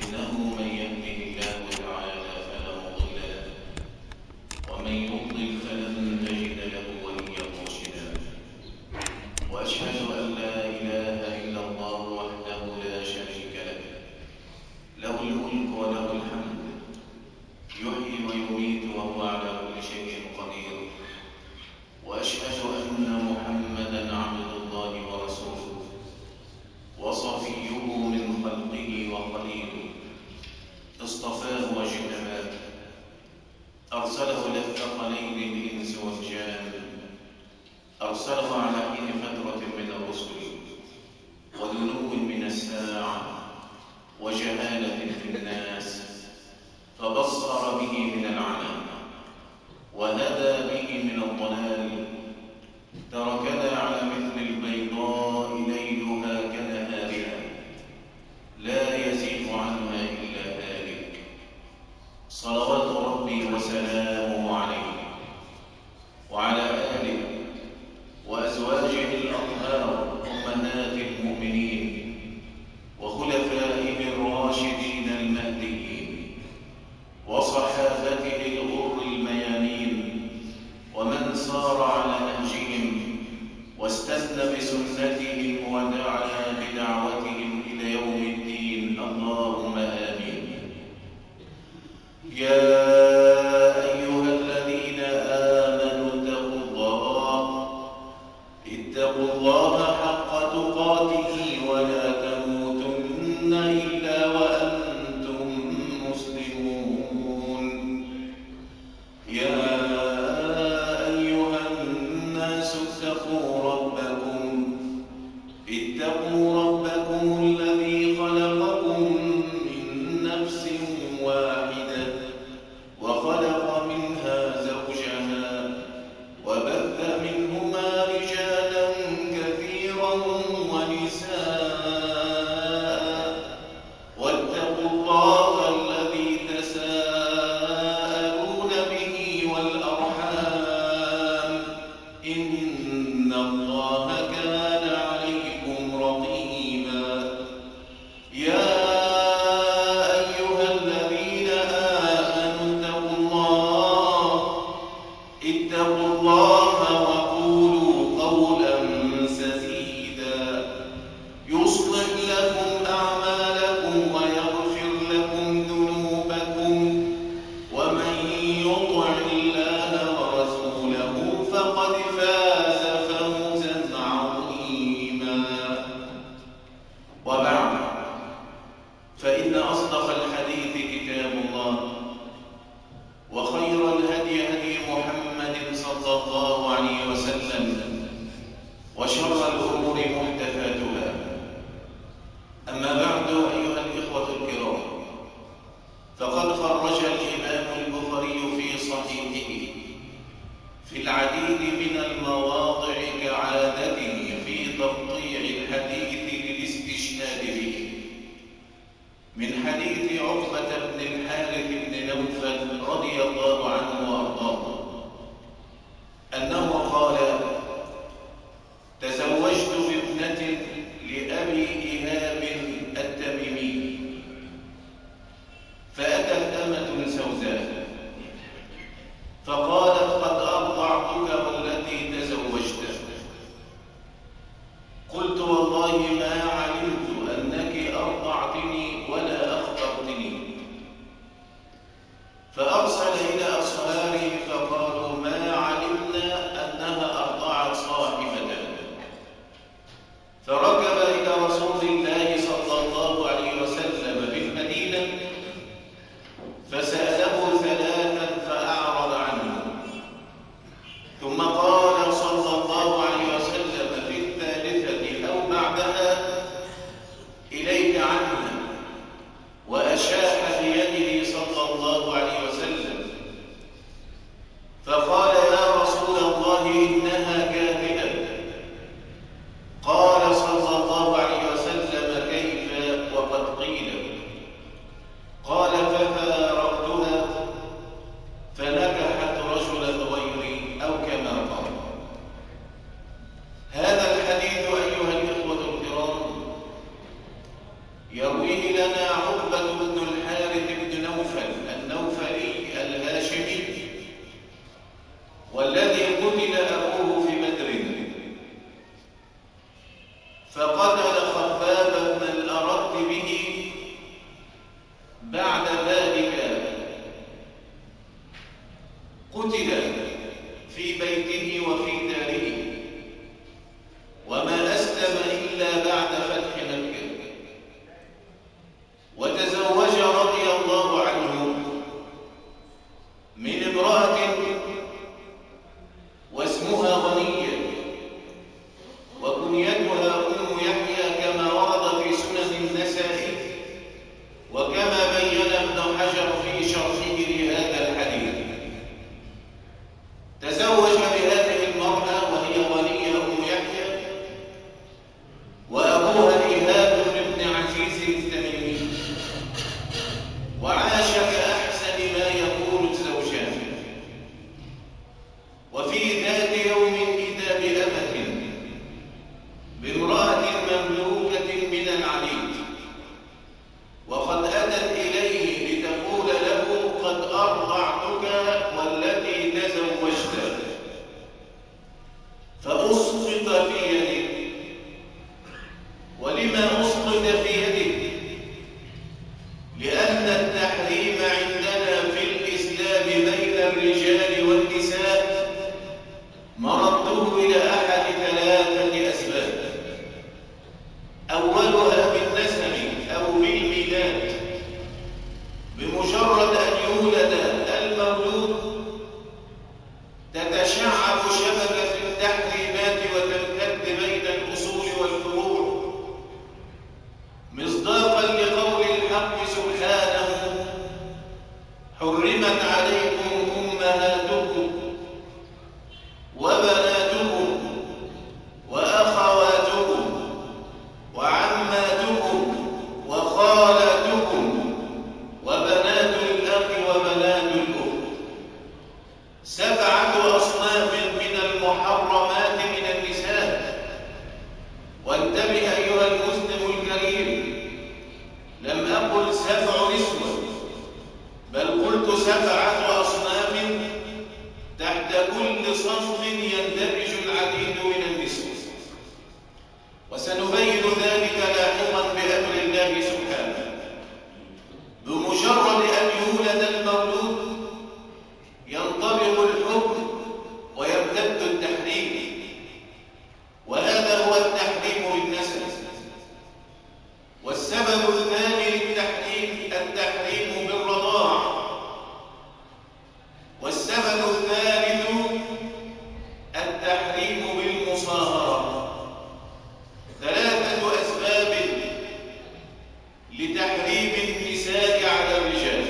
إنه من يهده الله تعالى فلا مضل له ومن يضلل فلن تجد له وليا مرشدا وأشهد أن لا إله إلا الله وحده لا شريك له له الملك وله الحمد يحيي ويميت وهو على كل شيء قدير وأشهد أن محمدا عبد الله ورسوله وصفيه من خلقه وخليله اصطفاه واجتباه أرسله إلى الثقلين الإنس والجان أرسله على حين فترة من الرسل ودنو من الساعة وجهالة في الناس فبصر به من العمى وهدى به من الضلال تركنا على مثل البيضاء ليلها كنهارها لا يزيغ عنها إلا هالك صلوات ربي وسلامه عليه وعلى آله وأزواجه الأطهار أمهات المؤمنين وخلفائه الراشدين المهديين وصحابته الغر الميامين ومن سار على نهجهم واستنى بسنتهم ودعا بدعوتهم إلى يوم الدين اللهم آمين. يا أيها الذين آمنوا اتقوا الله حق تقاته ولا تموتن إلا وأنتم مسلمون. يا أيها الناس اتقوا ربكم الذي خلقكم من نفس واحدة وخلق منها زوجها وبث منهما رجالا كثيرا ونساء واتقوا الله الذي تساءلون به والأرحام إن الله كان عليكم رقيبا. يا أيها الذين آمنوا اتقوا الله وقولوا قولا سديدا يصلح لكم أعمالكم ويغفر لكم ذنوبكم ومن يطع الله ورسوله فقد فاز فوزا عظيما. وبعد فإن أصدق الحديث كتاب الله وخير الهدي هدي محمد صلى الله عليه وسلم وشر الأمور محدثاتها. أما بعد أيها الإخوة الكرام فقد خرج الإمام البخاري في صحيحه في العديد من المواضع كعادته في تقطيع الحديث للاستشهاد به من حديث عقبة بن الحارث بن نوفل رضي الله عنه وأرضاه أنه قال: تزوجت بابنة لأبي إيهاب التميمي فأتت أمة سوداء فقالت: قد أرضعتك والتي تزوجت. قلت: والله ما علمت أنك أرضعتني ولا أخبرتني. فأرسل إلى أصهاره فقال: يرويه لنا عقبة بن الحارث بن نوفل النوفلي الهاشمي، والذي قتل أبوه في بدر، فقتل خباب بن الأرت به بعد ذلك. قتل في بيته وفي داره، وما أسلم إلا بعد فتح مكة، وتزوج رضي الله عنه من امرأة واسمها غنية، وكنيتها أم يحيى كما ورد في سنن النسائي، وكما بين ابن حجر في شرحه لهذا الحديث. تزوج بهذه المرأة وهي غنية أم يحيى، وأبوها إيهاب بن عزيز التميمي، وعاش كأحسن ما يكون الزوجان. وفي ذات يوم إذا بأمة بامرأة مملوكة من العبيد، وقد أتت إليه لتقول له قد أرضعتك والتي تزوجت، فأسقط في يده. ولما أسقط في يده؟ لأن التحريم عندنا في الإسلام بين الرجال والنساء مرده إلى أحد ثلاثة أسباب: أولها بالنسب أو بالميلاد، بمجرد أن يولد المولود تتشعب شبكة التحريمات وتمتد بين الأصول والفروع، مصداقا لقول الحق سبحانه: حرمت عليكم أمهاتكم وبناتكم وأخواتكم وعماتكم وخالاتكم وبنات الأخ وبنات الأخت. 7 أصناف من المحرمات من النساء. وانتبه أيها المسلم الكريم، لم أقل 7 نسوة، بل قلت 7 أصناف تحت كل صنف يندرج العديد من النسوة، وسنبين ذلك لاحقا بأمر الله سبحانه. بمجرد أن يولد المولود ينطبق الحكم ويمتد التحريم، وهذا هو التحريم بالنسب. والسبب الثاني للتحريم التحريم بالرضاع. والسبب الثالث التحريم بالمصاهرة. 3 أسباب لتحريم النساء على الرجال.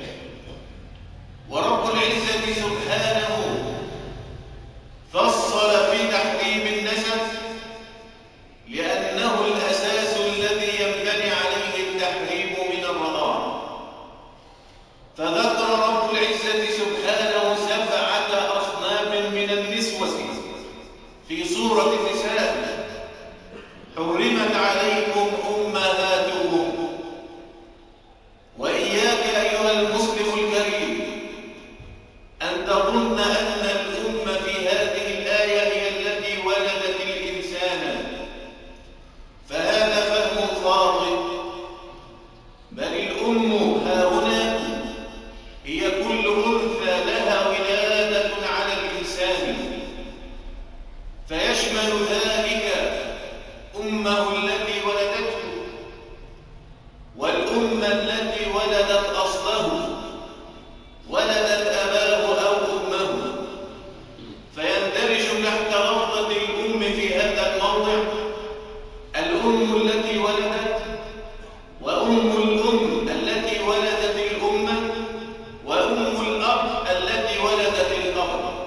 ورب العزة سبحانه فصل في تحريم النسب لأنه الأساس الذي ينبني عليه التحريم من الرضاعة. فذكر رب العزة سبحانه 7 أصناف من النسوة في سورة النساء: حرمت عليكم أمهاتكم. وإياك أيها المسلم الكريم أن تظن أن الأم في هذه الآية هي التي ولدت الإنسان، فهذا فهم خاطئ. بل الأم هاهنا هي كل أنثى لها ولادة على الإنسان، فيشمل ذلك أمه التي ولدته، والأم التي ولدت أصله، ولدت أباه أو أمه، فيندرج تحت لفظة الأم في هذا الموضع الأم التي ولدت، وأم الأم التي ولدت الأمة، وأم الأب التي ولدت الأب.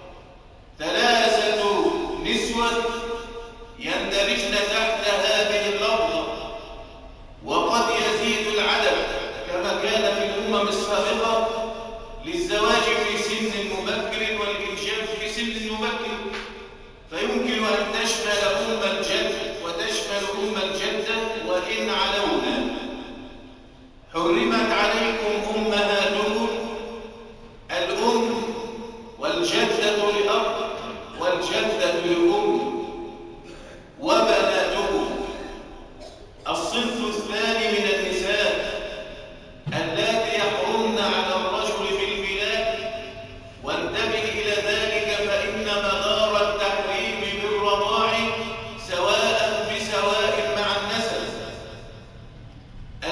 3 نسوة يندرجن تحت هذه اللفظة، وقد يزيد العدد كما كان في الأمم السابقة للزواج في سن مبكر والإنجاب في سن مبكر، فيمكن أن تشمل أم الجد وتشمل أم الجدة وإن علونا.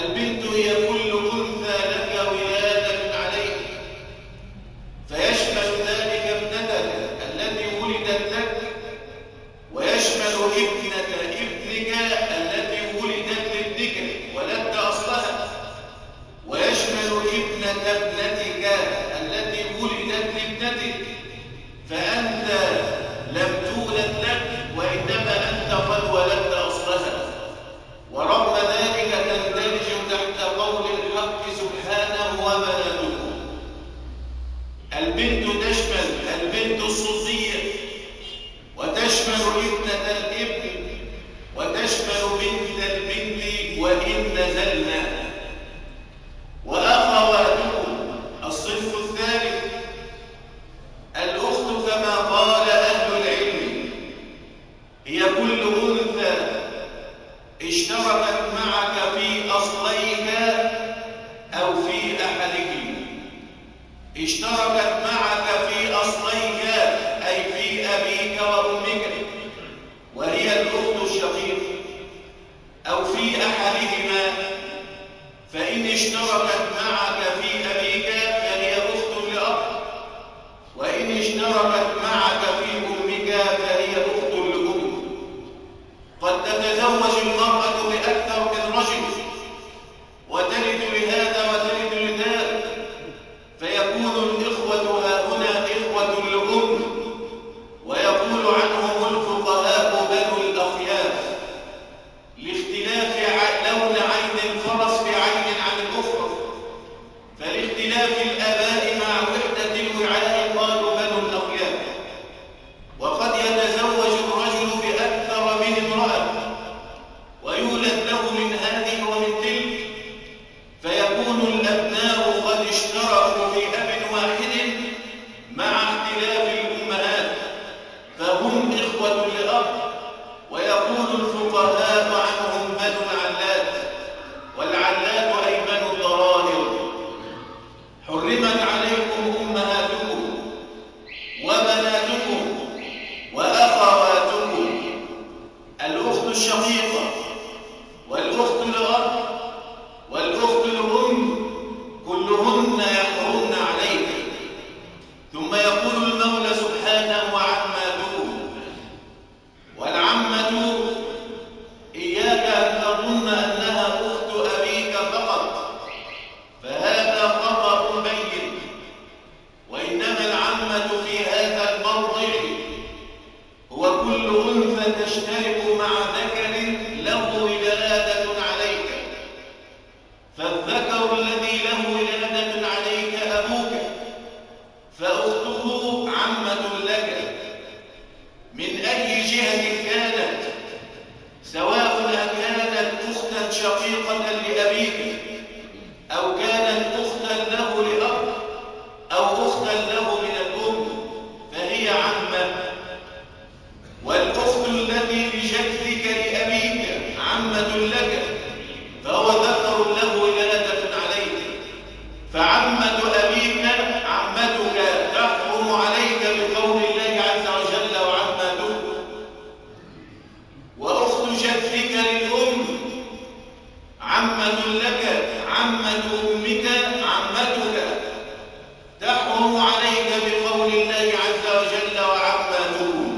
البنت هي كل أنثى لك ولادة عليه، فيشمل ذلك ابنتك التي ولدت لك، ويشمل ابنة ابنك التي ولدت لابنك ولدت أصلها، ويشمل ابنة ابنتك التي ولدت لابنتك، فأنت لم تولد لك وإنما أنت قد ولدت أصلها. ورغم ذلك تندرج تحت قول الحق سبحانه وبناتكم. البنت تشمل البنت الصلبية، وتشمل ابنة الابن، وتشمل بنت البنت وإن نزلنا. وأخواتكم الصنف الثالث الأخت كما قال أهل العلم هي كل أنثى اشتركت معك في أصليك أو في أحدهم. اشتركت معك في أصليك أي في أبيك وأمك وهي الأخت الشقيقة، أو في أحدهما، فإن اشتركت معك في أبيك فهي أخت لأب، وإن اشتركت معك في أمك فهي أخت لأم. قد تتزوج المرأة بأكثر من رجل وتلد لهذا وتلد لذاك، فيكون الإخوة هاهنا إخوة لأم، ويقول عنهم الفقهاء بنو الأخياف لاختلاف لون عين الفرس بعين عن الأخرى، فلاختلاف الآباء مع وحدة الوعاء قالوا بنو الأخياف. وقد يتزوج الرجل بأكثر من امرأة ويولد له من هذه ومن تلك، فيكون الأبناء قد اشتركوا في أب واحد مع اختلاف الأمهات، فهم إخوة لأب. ويقول الفقهاء عنهم بنو العلات، والعلات أي بنو الضرائر. حرمت عليكم أمهاتكم وبناتكم وأخواتكم، الأخت الشقيقة والأخت لأب والأخت لأم، كلهن يحرمن عليك. ثم يقول المولى سبحانه وعماتكم، والعمة إياك أن تظن أنها أخت أبيك فقط، فهذا خطأ بين، وإنما العمة في هذا الموضع هو كل أنثى تشترك مع ذكر له ولادة عليك، فالذكر الذي له ولادة عليك أبوك، فأخته عمة لك من أي جهة كانت، سواء كانت أختا شقيقة لأبيك أو كانت أختا له لأب أو أختا له من الأم، فهي عمة. والأخت التي بجدك لأبيك عمة لك، فهو ذكر له ولادة عليك، فعمة أبيك عمتك تحرم عليك بقول الله عز وجل وعمته. وأخت جدك للأم عمة لك، عمة أمك عمتك تحرم عليك بقول الله عز وجل وعمته.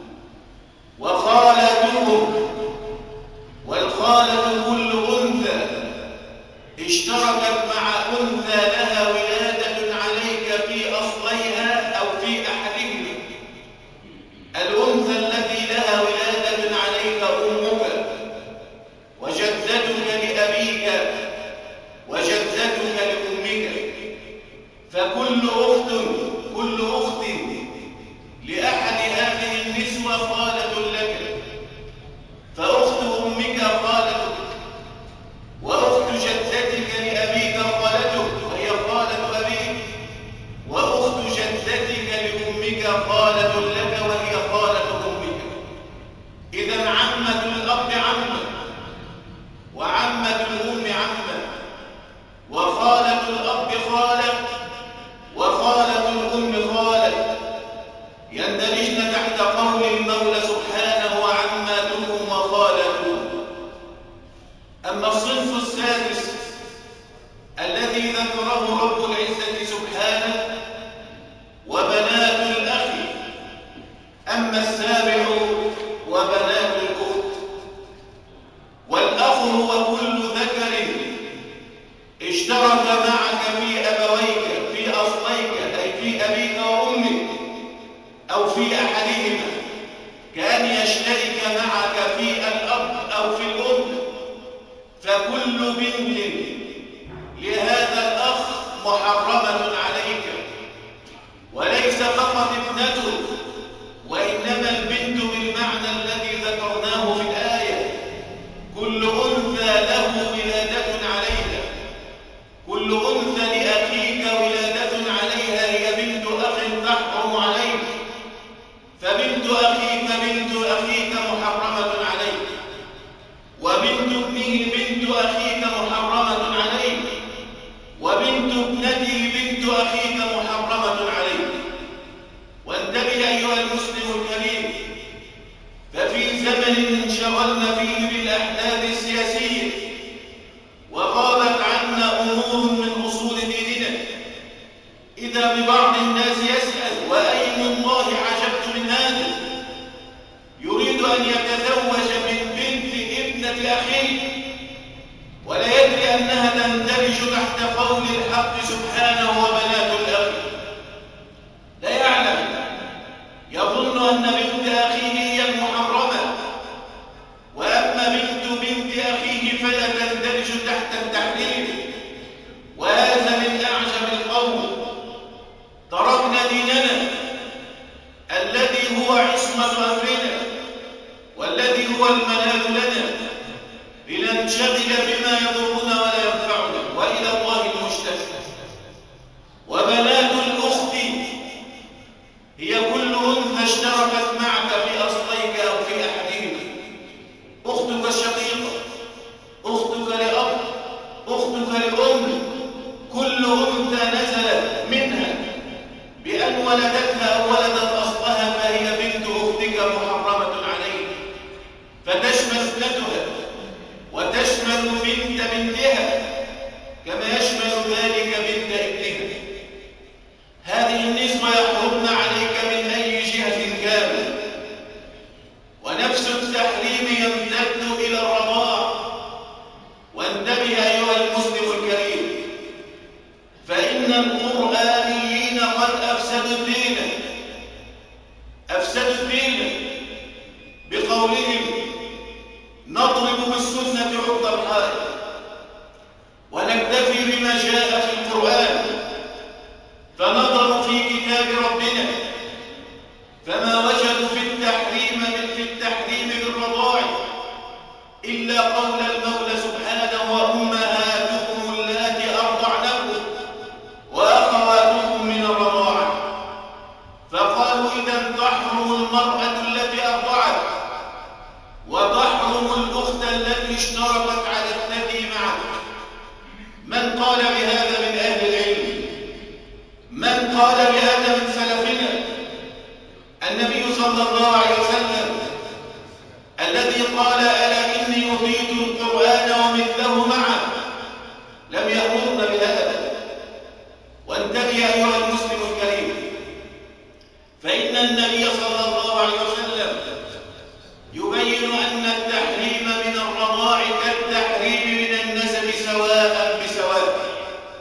وخالتهم، والخالة كل أنثى اشتركت مع أنثى لها ولادة عليك في أصليها أو في أحدهما. الأنثى التي لها ولادة عليك أمك وجدتك لأبيك وجدتك لأمك، فكل أخت لأحد هذه النسوة خالة لك، فأخت أمك خالتك، وأخت جدتك لأبيك خالتك وهي خالة أبيك، وأخت جدتك لأمك خالة لك وهي خالة أمك. إذن عمة الأب عمة، وعمة الأم عمة، وخالة الأب خالة، وخالة الذي ذكره رب العزة سبحانه وبنات الأخ. أما السابع وبنات الأخت. والأخ هو كل ذكر اشترك معك في أبويك في أصليك، أي في أبيك وأمك، أو في أحدهما، كأن يشترك معك في الأب أو في الأم. فكل بنت لهذا الأخ محرمة عليك، وليس فقط ابنته، وإنما البنت بالمعنى الذي ذكرناه في الآية. كل أنثى له ولادة عليها، كل أنثى لأخيك ولادة عليها، هي بنت أخ تحرم عليك. فبنت أخيك محرمة عليك، وبنت ابنه بنت أخيك محرمة عليك، وبنت ابنته بنت أخيك محرمة عليك. وانتبه أيها المسلم الكريم، ففي زمن انشغلنا فيه بالأحداث السياسية وغابت عنا أمور من أصول ديننا، إذا ببعض الناس يسأل: وأيم الله عجبت من هذا؟ يريد أن يتزوج من بنت ابنة أخيه ولا يدري أنها تندرج تحت قول الحق سبحانه وبنات الأخ. لا يعلم، يظن أن بنت أخيه هي المحرمة، وأما بنت أخيه فلا تندرج تحت التحريم. وهذا من أعجب القول. تركنا ديننا الذي هو عصمة أمرنا والذي هو الملاذ لنا لننشغل بما يضرنا ولا ينفعنا، وإلى الله المشتكى. وبنات الأخت هي كل أنثى اشتركت معك في أصليك أو في أحدهما، أختك الشقيقة، أختك لأب، أختك لأم. كل أنثى نزلت منها بأن ولدتها أو ولدت أصلها فهي بنت أختك محرمة عليك، فتشمل ابنتها وتشمل بنت بنتها كما يشمل ذلك بنت ابنها. هذه النسوة يحرمن عليك من أي جهة كان. ونفس التحريم يمتد إلى الرضاع. وانتبه أيها المسلم الكريم، فإن القرآنيين قد أفسدوا الدين بقولهم: نضرب بالسنة عرض الحائط ونكتفي بما جاء في القرآن. فنظروا في كتاب ربنا فما وجدوا في التحريم بالرضاع إلا قول المولى سبحانه: وأمهاتكم اللاتي أرضعنكم وأخواتكم من الرضاعة. فقالوا: إذا تحرم المرأة التي أرضعت وتحرم الأخت التي اشتركت على الثدي معك. من قال بهذا من أهل العلم؟ من قال بهذا من سلفنا؟ النبي صلى الله عليه وسلم الذي قال: ألا إني أوتيت القرآن ومثله معه، لم يأمرنا بهذا. وانتبه أيها المسلم الكريم، فإن النبي صلى الله عليه وسلم يبين أن التحريم من الرضاع كالتحريم من النسب سواء بسواء.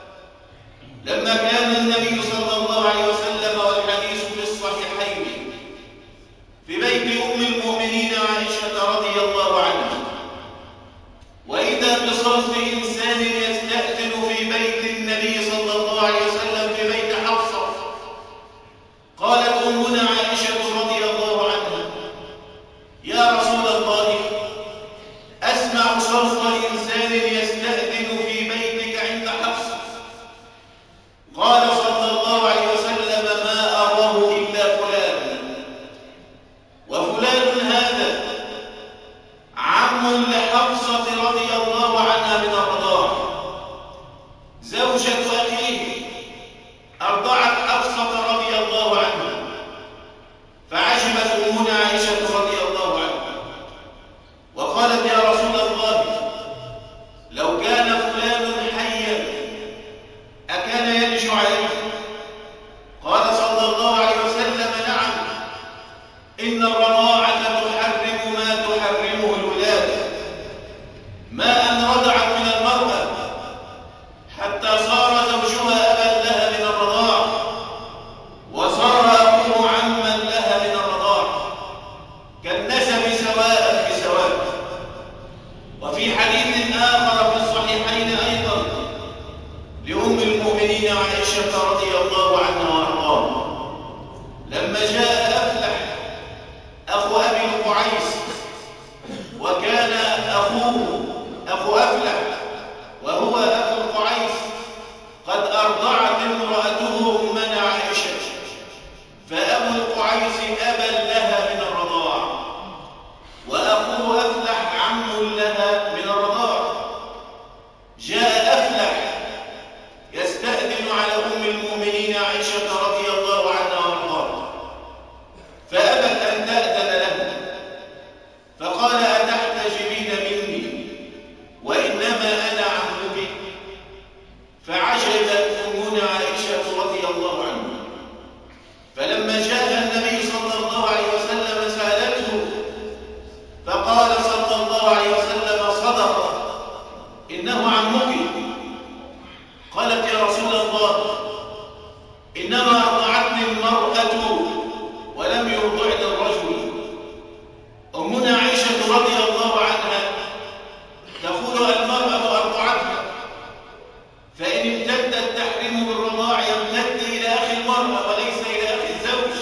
لأم المؤمنين عائشة رضي الله عنها وأرضاها لما جاء أفلح أخو أبي القعيس، وكان أخوه أخو أفلح وهو أخو القعيس قد أرضعت امرأته أمنا عائشة، فأبو القعيس أبا لها من الرضاع، وأخوه أفلح عم لها من الرضاع. جاء أفلح يستأذن على أم المؤمنين عائشة رضي الله عنها وارضاها، فأبت أن تأذن له، فقال: أتحتجبين مني وإنما أنا عمك؟ فعجبت أمنا عائشة رضي الله عنها، فلما جاء النبي صلى الله عليه وسلم سألته، فقال صلى الله عليه وسلم: صدق، إنه عمك. قالت: يا رسول الله، إنما أرضعتني المرأة ولم يرضعني الرجل. أمنا عائشة رضي الله عنها تقول: المرأة أرضعتها، فإن امتد التحريم بالرضاع يمتد إلى أخي المرأة وليس إلى أخي الزوج.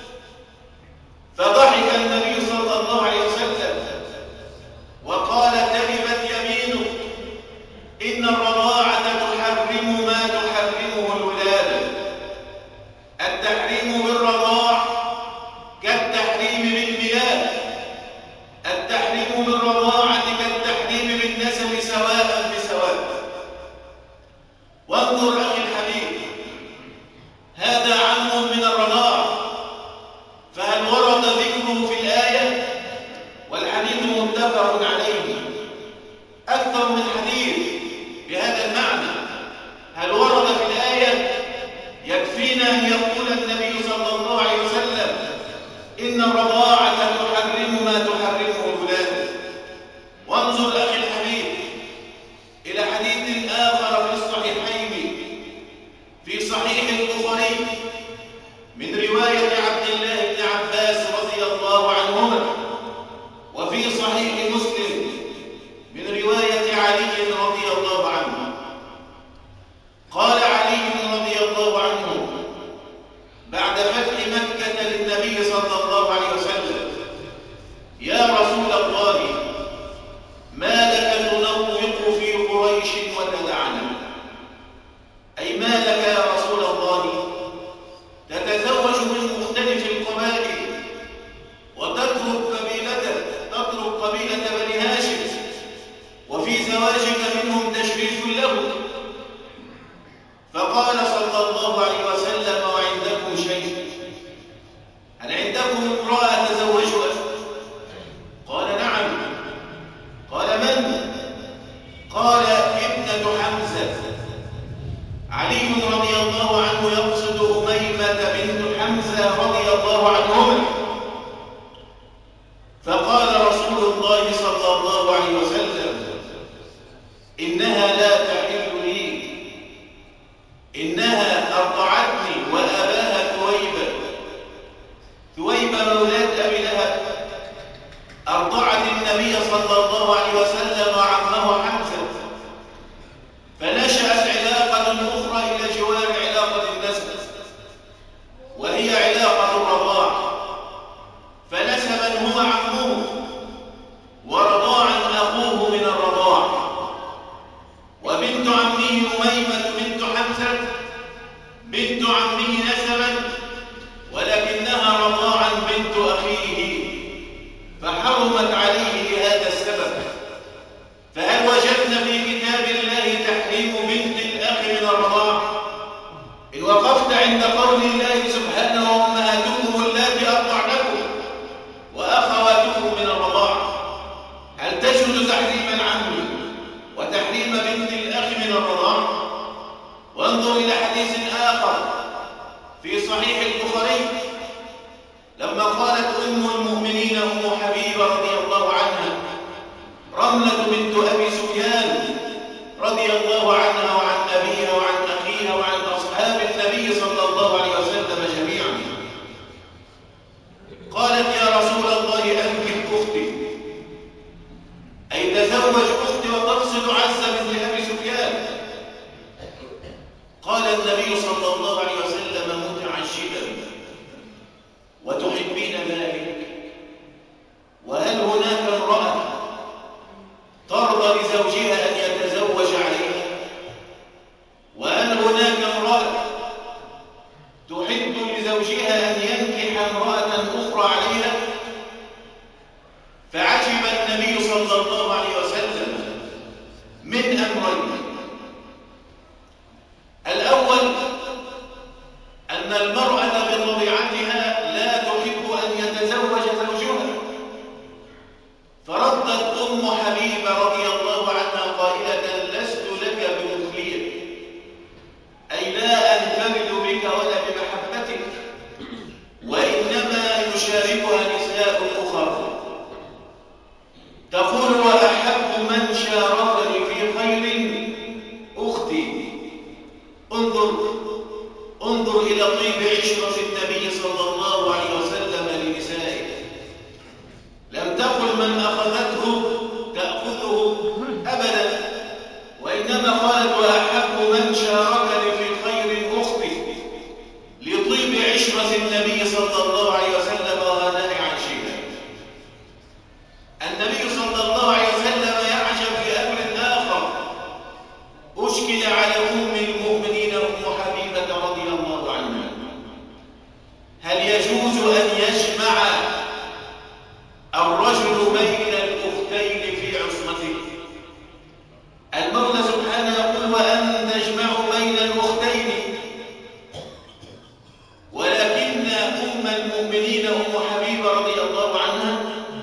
فضحك النبي صلى الله عليه وسلم وقال: تربت يمينك، إن الرضاعة تحرم ما تحرمه الولادة. التحريم بالرضاع كالتحريم بالميلاد، التحريم بالرضاعة كالتحريم بالنسب سواء بسواء. وانظر أخي الحبيب، هذا عم من الرضاع، فهل ورد ذكره في الآية؟ والحديث متفق عليه، أكثر من حديث بهذا المعنى. هل ورد في الآية؟ يكفينا أن يقول النبي صلى الله عليه وسلم: إن الرضاعة تحرم ما تحرمه الولادة. وانظر أخي الحبيب إلى حديث آخر في الصحيحين، في صحيح البخاري من رواية عبد الله بن عباس رضي الله عنهما، وفي صحيح مسلم من رواية علي رضي الله عنه. قال علي رضي الله عنه بعد فتح مكة للنبي صلى الله عليه وسلم: يا رسول الله، ما لك تنوق في قريش وتدعنا؟ أي ما لك يا رسول الله تتزوج من مختلف القبائل وتترك قبيلة بني هاشم، وفي زواجك منهم تشريف له. فقال صلى الله عليه وسلم: وعندكم شيء؟ هل عندكم امرأة تزوجها؟ قال: نعم. قال: من؟ قال: ابنة حمزة. علي رضي الله عنه يقصد أميمة بنت حمزة رضي الله عنهما. فقال رسول الله صلى الله عليه وسلم: إنها لا تحل لي، إنها أرضعتني وأباها ثويبة مولاد أبي لهب، أرضعت النبي صلى الله عليه وسلم وعمه حمزة، فنشأت علاقة أخرى إلى جوار علاقة النسب، وهي علاقة الرضاع، فنسبا هو عمه ورضاعا أخوه من الرضاع. وبنت عمه أميمة بنت حمزة بنت عمه نسبا، ولكنها رضاعا بنت أخيه، فحرمت عليه لهذا السبب. فهل وجدنا في كتاب الله تحريم بنت الأخ من الرضاع؟ إن وقفت عند قول الله سبحانه: وأمهاتكم اللاتي أرضعنكم وأخواتكم من الرضاع، هل تجد تحريم العم وتحريم بنت الأخ من الرضاع؟ وانظر إلى حديث آخر في صحيح البخاري، لما قالت أم المؤمنين أم حبيبة رضي الله عنها رملة بنت أبي سفيان رضي الله عنها وعن أبيها وعن أخيها وعن أصحاب النبي صلى الله عليه وسلم جميعا، قالت: يا رسول الله، أنكح أختي، أي تزوج أختي وتقصد عزة بنت أبي سفيان. النبي صلى الله عليه وسلم متعجبا: وتحبين ذلك؟ وهل هناك امرأة ترضى لزوجها أن يتزوج عليها؟ وهل هناك امرأة تحب لزوجها أن ينكح امرأة أخرى عليها؟ فعجب النبي صلى الله عليه وسلم من أمرين: الأول أن المرأة بطبيعتها لا تحب أن يتزوج زوجها، فردت أم حبيبة رضي الله عنها قائلة: لست لك بمخلية، أي لا أنفرد بك ولا بمحبتك، وإنما يشاركها نساء أخرى. تقول: وأحب من شاركني في خير أختي. انظر إلى طيب عشرة النبي صلى الله عليه وسلم لنسائه. لم تقل من أخذته تأخذه أبدا، وإنما قالت: وأحب من شاركني في خير أختي، لطيب عشرة النبي صلى الله عليه وسلم وغناء عيشها. النبي صلى الله عليه وسلم يعجب لأمر آخر أشكل على أم المؤمنين أم حبيبة رضي الله عنها: هل يجوز أن يجمع الرجل بين الأختين في عصمته؟ المولى سبحانه يقول: وأن تجمعوا بين الأختين، ولكن أم المؤمنين أم حبيبة رضي الله عنها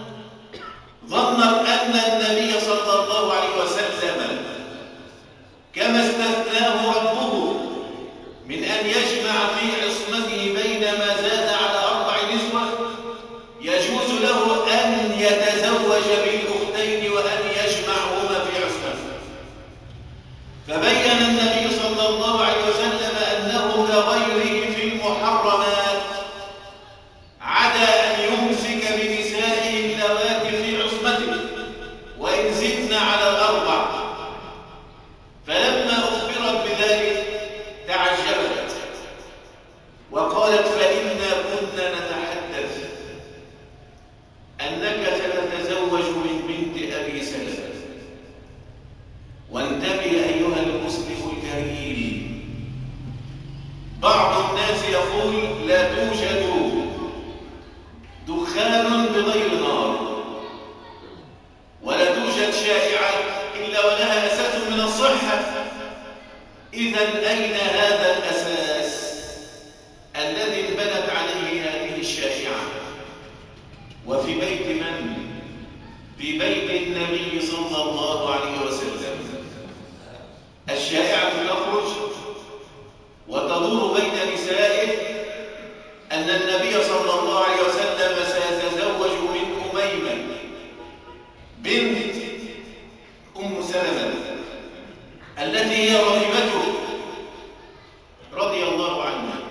ظنت أن النبي صلى الله عليه وسلم كما استثناه ربه من أن يجمع في عصمته بين ما زاد على 4 نسوة، يجوز له أن يتزوج بالأختين وأن يجمعهما في عصمته. فبين النبي صلى الله عليه وسلم أنه كغيره في المحرمات عدا أن يمسك بنسائه اللواتي في عصمته وإن زدن على 4. فلما أخبرت بذلك تعجبت وقالت: فإنا كنا نتحدث أنك ستتزوج من بنت أبي سلمة. وانتبه أيها المسلم الكريم، بعض الناس يقول: لا توجد دخان بغير نار، ولا توجد شائعة إلا ولها أساس من الصحة. إذن أين هذا الأساس الذي انبنت عليه هذه الشائعة؟ وفي بيت من؟ في بيت النبي صلى الله عليه وسلم. الشائعة تخرج وتدور بين نسائه أن النبي صلى الله عليه وسلم سيتزوج من أميمة بنت أم سلمة التي هي رحمته رضي الله عنها.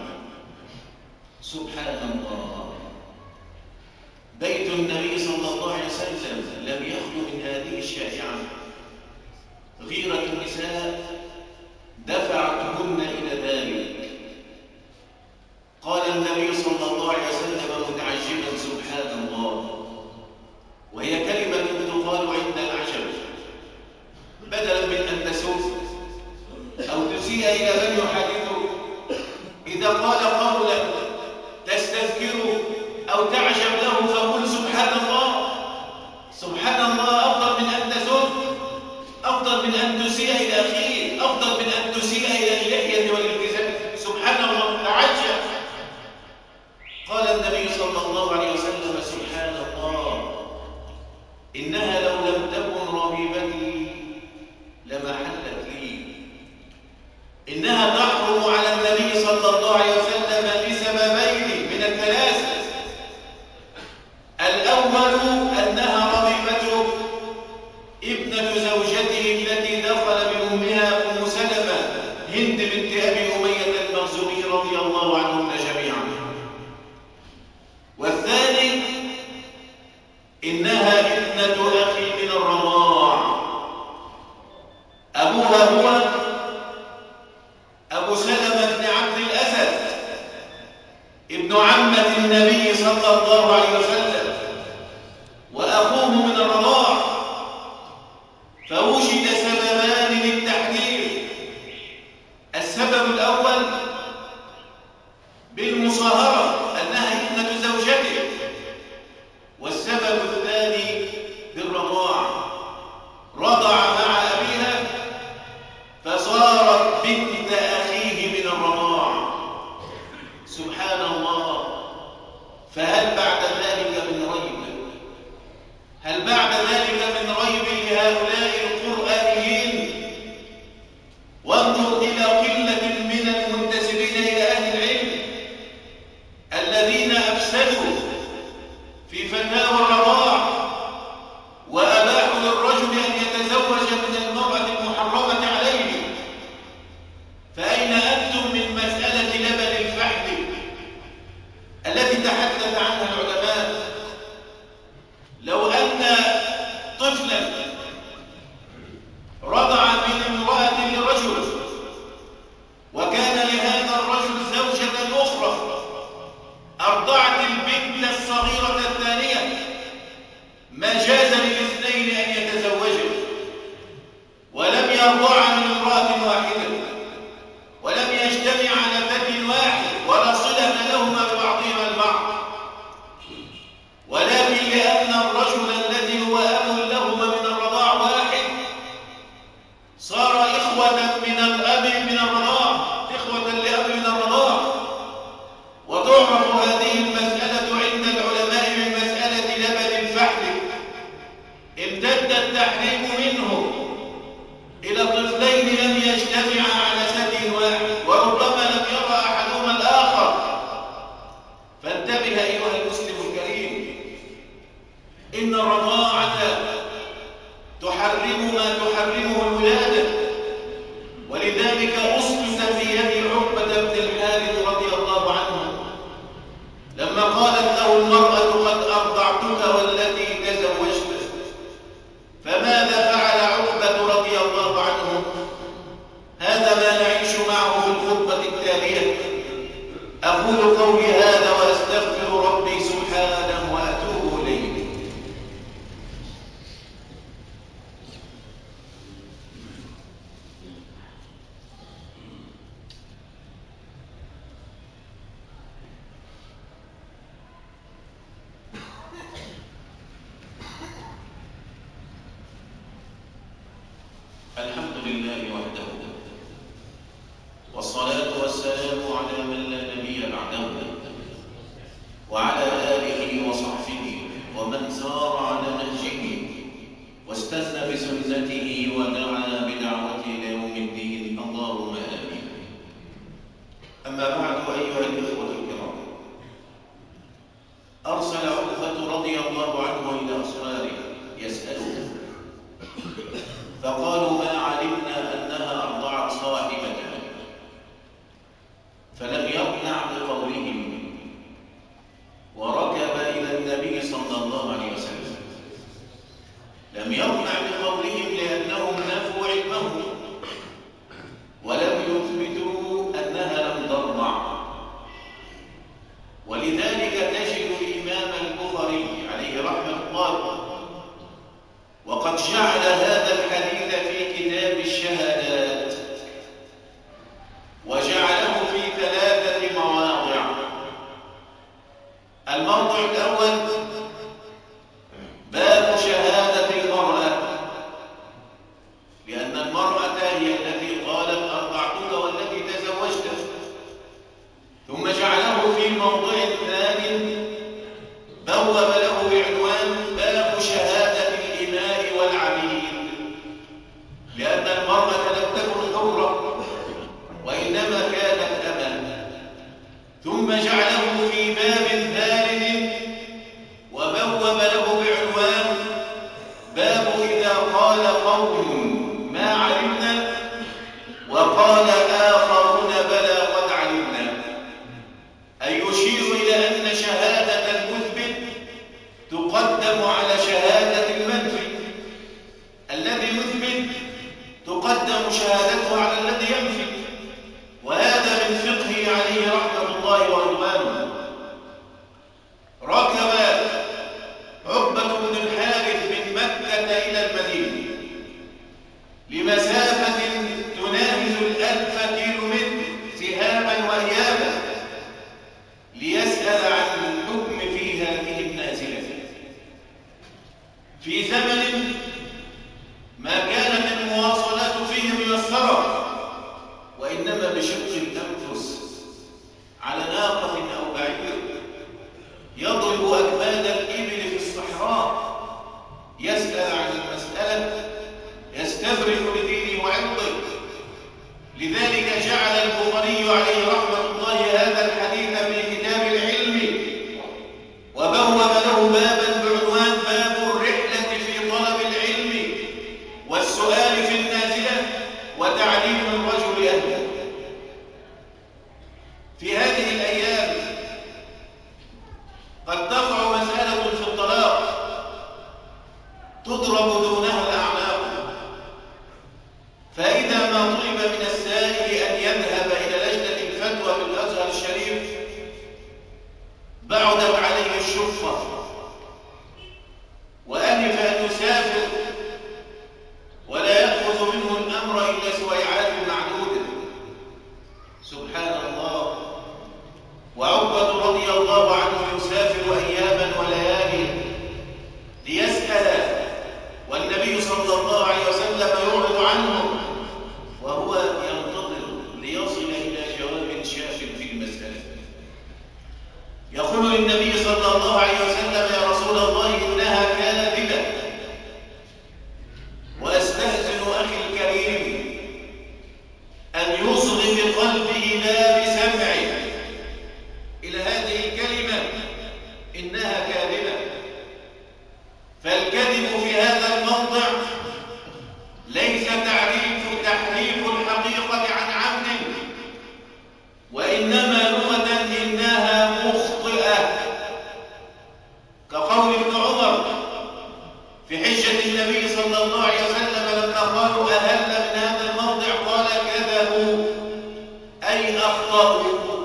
سبحان الله، بيت النبي صلى الله عليه وسلم لم يخلو من هذه الشائعة. غيرة النساء دفعتهن إلى ذلك. قال النبي صلى الله عليه وسلم متعجبا: سبحان الله، وهي كلمة تقال عند العجب، بدلا من أن تسوء أو تسيء إلى من يحادثه. إذا قال قولا تستذكره أو تعجب له فقل: سبحان الله. سبحان الله أفضل من أن تسوء، أفضل من أن تسيء إلى أخيه، أفضل من أن تسيء إلى اللحية والالتزام. سبحان الله، تعجب. قال النبي صلى الله عليه وسلم: سبحان الله، إنها لو لم تكن ربيبتي لما حلت لي. إنها تحرم على النبي صلى الله عليه وسلم لسببين من الثلاثة: الأول أنها ربيبته ابنة زوجته التي دخل بأمها أم سلمة هند بنت أبي أمية المخزومي رضي الله عنهم جميعا. والثاني إنها ابنة أخي من الرضاع، أبوها هو أبو سلمة فصارت بنت أخيه من الرضاع. سبحان الله. فهل بعد ذلك من ريب؟ هل بعد ذلك من ريب لهؤلاء القرآنيين؟ وانظر إلى قلة من المنتسبين إلى أهل العلم الذين أفسدوا في فتاوى الرضاع وأباحوا للرجل أن يتزوج من المرأة المحرمة عليه. فأين أنتم من مسألة لبن الفحل التي تحدث عنها العلماء؟ لو أن طفلا رضع من امرأة لرجل وكان لهذا الرجل زوجة أخرى أرضعت البنت الصغيرة الثانية، ما جاز للاثنين أن يتزوجوا ولم يرضعا من امرأة واحدة ولم يجتمع على فتى واحد ولا صلة لهما ببعضهما البعض، ولكن لأن الرجل الذي هو أب لهما من الرضاع واحد صار إخوة من الأب من الرضاع، إخوة لأب من الرضاع. وتعرف هذه المسألة عند العلماء من مسألة لبن الفحل. امتد التحريم منه إلى طفلين لم يجتمعا على ثدي واحد وربما لم يرى أحدهما الآخر. فانتبه أيها المسلم الكريم، إن الرضاعة تحرم ما تحرمه الولادة. ولذلك أسقط في يد عقبة بن الحارث رضي الله عنه لما قالت له المرأة قد أرضعتك والتي تزوجت. فماذا فعل عقبة رضي الله عنه؟ هذا ما نعيش معه في الخطبة التالية. أقول قولي هذا وأستغفر ربي سبحانه وأتوب إليه. الحمد لله وحده والصلاة والسلام على من لا نبي بعده وعلى آله وصحبه ومن سار على نهجه واستنى بسنته ودعا بدعوته إلى يوم الدين. اللهم آمين. أما بعد أيها الإخوة الكرام، أرسل عقبة رضي الله عنه إلى أصهاره يسأله، فقالوا ما علمنا أنها أرضعت صاحبتها، فلم يقنع بقولهم وركب إلى النبي صلى الله عليه وسلم. لم يقنع بقولهم لأنهم نفوا علمه ولم يثبتوا أنها لم ترضع. ولذلك تجد الإمام البخاري عليه رحمة الله وقد جعل هذا الحديث في كتاب الشهادات وجعله في 3 مواضع. الموضع الأول باب شهادة المرأة، لأن المرأة هي التي قالت أرضعتك والتي تزوجت. ثم جعله في الموضع الثاني بوب له بعنوان باب شهادة الإماء والعبيد، لأن المرأة لم تكن حرة وإنما كانت أبا. ثم جعله في باب ثالث وبوب له بعنوان باب إذا قال قوم ما علمنا وقال آخرون بلى قد علمنا، أي يشير إلى أن شهادة المثبت تقدم على شهادة المنفي. الذي يثبت تقدم شهادته على الذي ينفي، وهذا من فقهه عليه رحمة الله ورضوانه. ركب عقبة بن الحارث من مكة إلى المدينة لمسافة تناهز 1000 كيلومتر سهاما وإيابا ليسأل عن الحكم في هذه النازلة. وإنما بشق الأنفس على ناقة أو بعير يضرب أكباد الإبل في الصحراء يسأل عن المسألة يستبرئ لدينه وعرضه. لذلك جعل البخاري عليه رحمة الله هذا الحديث في كتاب العلم وبوب له بابا بعنوان باب الرحلة في طلب العلم والسؤال في النازلة وتعليم الرجل أهله. في هذه الأيام قد تقع مسألة في الطلاق تضرب دونها الأعناق، فإذا ما طلب من السائل أن يذهب إلى لجنة الفتوى بالأزهر الشريف بعدت عليه الشفة وأنف أن يسافر ولا يأخذ منه الأمر إلا سويعات معدودة. سبحان الله. وعقبة رضي الله عنه يسافر أياما وليالي ليسأل والنبي صلى الله عليه وسلم يعرض عنه وهو ينتظر ليصل إلى جواب شاف في المسألة. يقول للنبي صلى الله عليه وسلم يا رسول الله إنها كاذبة وأستأذن أخي الكريم أن يصغي بقلبه لا بسمعه إلى هذه الكلمة إنها كاذبة. فالكذب في هذا الموضع ليس تحريف الحقيقة عن عمد، وإنما لغة إنها مخطئة، كقول ابن عمر في حجة النبي صلى الله عليه وسلم لما قالوا أهل من هذا الموضع قال كذبوا أي أخطأوا،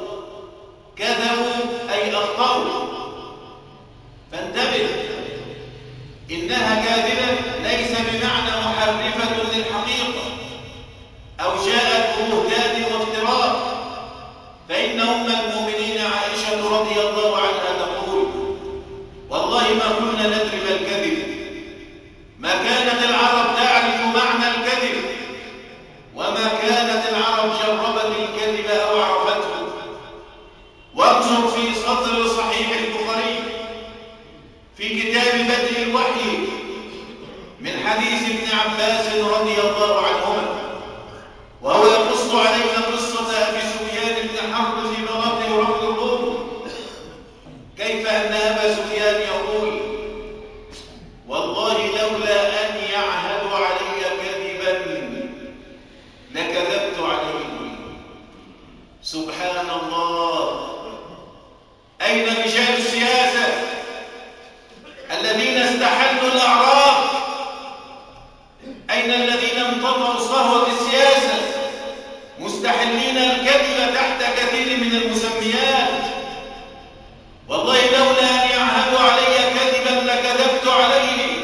كذبوا أي أخطأوا. فانتبه، إنها كاذبة ليس بمعنى محرفة للحقيقة أو جاءت ببهتان وافتراء. فإن أم المؤمنين عائشة رضي الله عنها تقول والله ما كنا ندرب الكذب، ما كانت العرب تعرف معنى الكذب وما كانت العرب جربت الكذب أو عرفته. وانظر في صدر صحيح البخاري في كتاب بدء الوحي من حديث ابن عباس رضي الله عنهما وهو يقص علينا قصة أبي سفيان بن حرب في مواطن رب الروم، كيف أن أبا سفيان يقول والله لولا أن يعهد علي كذبا لكذبت عليه. سبحان الله. أين رجال السياسة الذين استحلوا الأعراض؟ أين الذين امتطوا صهوة السياسة مستحلين الكذب تحت كثير من المسميات؟ والله لولا أن يعهدوا علي كذبا لكذبت عليه.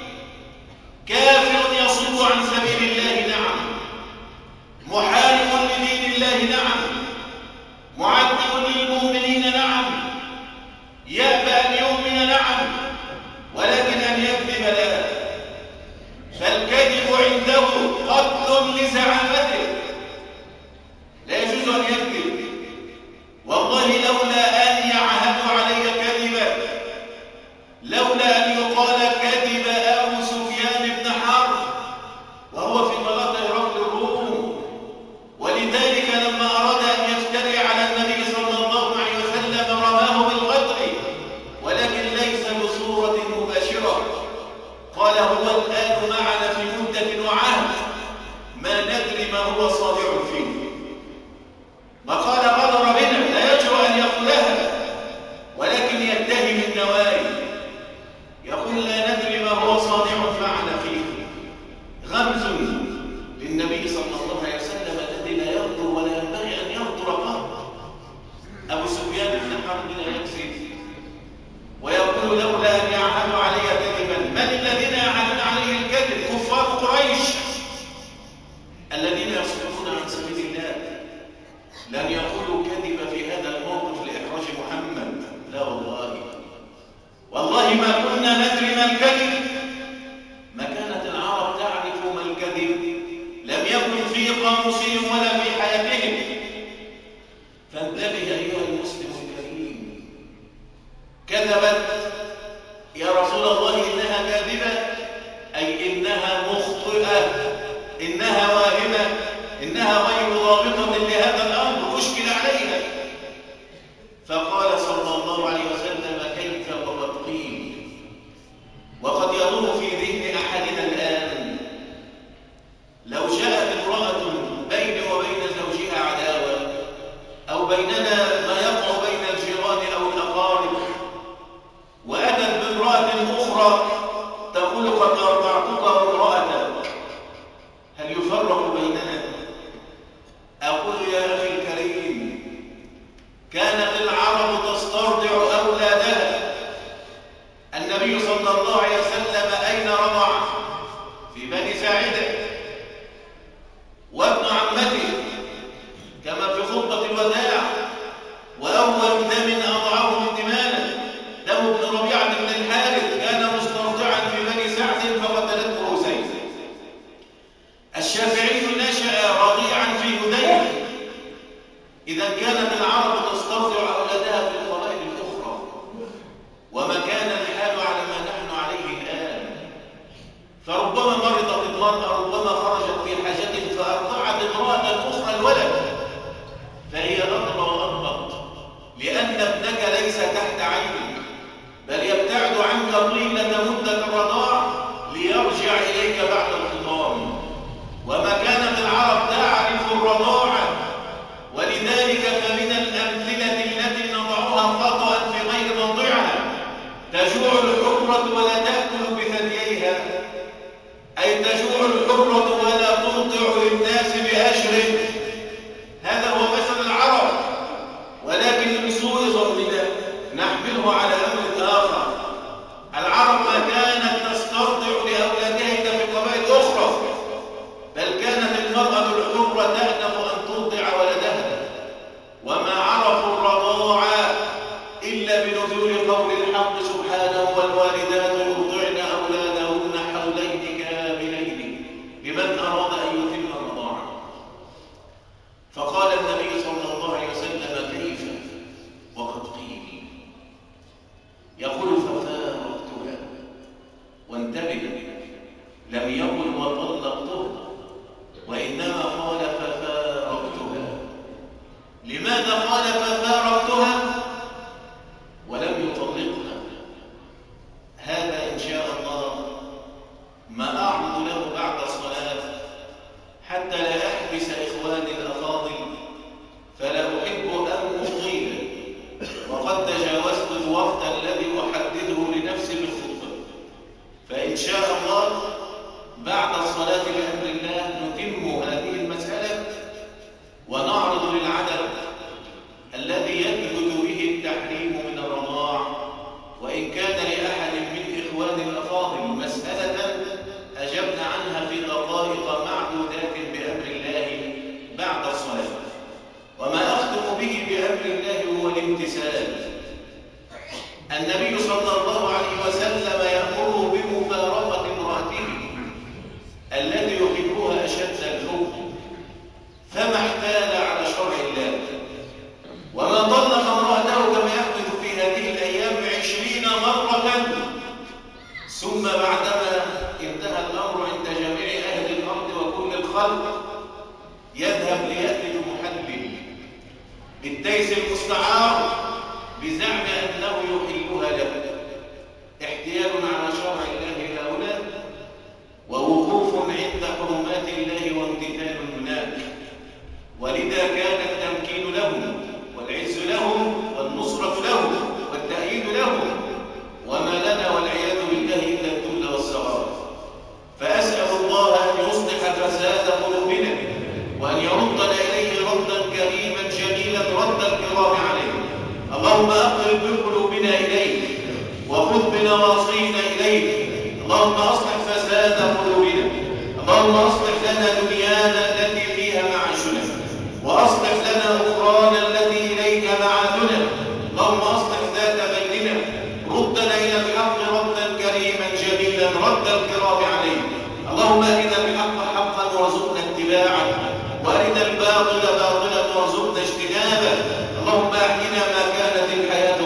كافر يصد عن سبيل الله نعم، محارب لدين الله نعم، معذب للمؤمنين نعم، يأبى أن يؤمن نعم، ولكن أن يكذب لا. فالكذب عنده قتل لزعامته، لا يجوز أن يكذب. والله لولا أن يعهدوا علي كذبا، لولا أن يقال كذب أبو سفيان بن حرب وهو في مناطق رب الروم. ولذلك لما أراد أن يفتري على النبي صلى الله عليه وسلم رماه بالقتل، ولكن ليس بصورة مباشرة. قال هو الآن معنا في مدة وعهد ما ندري ما هو صادع فيه. وقال غدر بنا، لا يجرؤ أن يقولها ولكن يتهم النوايا، يقول لا ندري ما هو صادع معنا فيه. غمز للنبي صلى الله عليه وسلم الذي لا يغدر ولا ينبغي أن يغدر قط. أبو سفيان بن حرب لا يكذب ويقول لولا أن يعهدوا علي كذبا. من الذين يعهدون عليه الكذب؟ كفار قريش الذين يصدون عن سبيل الله. لن يقولوا كذب في هذا الموقف لإحراج محمد، لا والله. والله ما كنا ندري ما الكذب، ما كانت العرب تعرف ما الكذب، لم يكن في قاموسهم ولا في حياتهم. كذبت يا رسول الله إنها كاذبة، أي إنها مخطئة، إنها واهمة، إنها غير ضابطة لهذا الأمر، أشكل عليها. فقال صلى الله عليه وسلم كيف وقد قيل. وقد يدور في ذهن أحدنا الآن لو جاءت امرأة بيني وبين زوجها عداوة، أو بيننا ما يقع بين الجيران أو الأقارب، وأتت بامرأة أخرى تقول قد أرضعتك وامرأتك، هل يفرق بيننا؟ أقول يا أخي الكريم، كانت العرب تسترضع أولادها. النبي صلى الله عليه وسلم أين رضع؟ في بني ساعدة. وابن عمته كما في خطبة الوداع، وأول دم أضعه من دمانا دم ابن ربيعة بن الحارث، كان مسترضعا في بني سعد فقتلته رسيل. الشافعي نشأ رضيعا في هذيل. إذا كانت العرب تسترضع أولادها في القبائل الأخرى، وما كان الحال على ما نحن عليه الآن، فربما مرضت المرأة، ربما خرجت في حاجة فأرضعت امرأة أخرى الولد، فهي أضر وأضبط، لأن ابنك ليس تحت عينك، بل يبتعد عنك طيلة مدة الرضاع ليرجع إليك بعد الخطام. وما كانت العرب تعرف الرضاعة، ولذلك فمن الأمثلة التي نضعها خطأ في غير موضعها: تجوع الحرة ولا تأكل بثدييها، أي تجوع الحرة ولا ترضع للناس بأجر. هذا هو مثل العرب، ولكن بسوء ظننا نحمله على أمر آخر. العرب ما كانت تسترضع لأولادها إلا في قبائل أخرى، بل كانت المرأة الحرة تأنف أن ترضع ولدها، وما عرفوا الرضاعة إلا بنزول قول الحق سبحانه: والوالدات يرضعن أولادهن حولين كاملين لمن أراد أن يتم الرضاعة. فقال النبي صلى الله عليه وسلم كيف وقد قيل. يقول ففارقتها، وانتبه، لم يقل وطلقتها، وإنما قال ففارقتها. لماذا قال ففارقتها ولم يطلقها؟ هذا إن شاء الله ما أعرض له بعد الصلاة، حتى لا أحبس إخواني الأفاضل، فلا أحب أن أطيل، وقد تجاوزت الوقت الذي أحدده لنفسي بالخطبة. فإن شاء الله بعد الصلاة بأمر الله نتم هذه المسألة ونعرض للعدد الذي يثبت به التحريم من الرضاع. وإن كان لأحد من إخواني الأفاضل مسألة أجبنا عنها في دقائق معدودات بأمر الله بعد الصلاة. وما أختم به بأمر الله هو الامتثال. النبي صلى الله عليه وسلم يأمره بمفارقة امرأته التي يحبها أشد الحب، فما احتال على شرع الله. وما طلق امرأته كما يحدث في هذه الأيام 20 مرة، ثم بعدما انتهى الأمر عند جميع أهل الأرض وكل الخلق يذهب ليأتي المحلل بالتيس المستعار بزعم أنه يحلها له. احتيال على شرع الله هؤلاء، ووقوف عند حرمات الله وامتثال هناك. ولذا كان التمكين لهم والعز لهم والنصرة لهم والتأييد لهم، وما لنا والعياذ بالله إلا الذل والصغار. فأسأل الله أن يصلح فساد قلوبنا، وأن يردنا إليه ردا كريما جميلا رد الكرام عليه. اللهم أقرب بقلوبنا إليك، وخذ بنواصينا إليك. اللهم أصلح فساد قلوبنا، اللهم أصلح لنا دنيانا التي فيها معاشنا، وأصلح لنا أخرانا التي إليك معادنا. اللهم أصلح ذات بيننا، ردنا إلى الحق ردا كريما جميلا رد الكرام عليه. اللهم أرنا الحق حقا وارزقنا اتباعه، وأرنا الباطل باطلا وارزقنا اجتنابه. اللهم أحينا ما كانت الحياة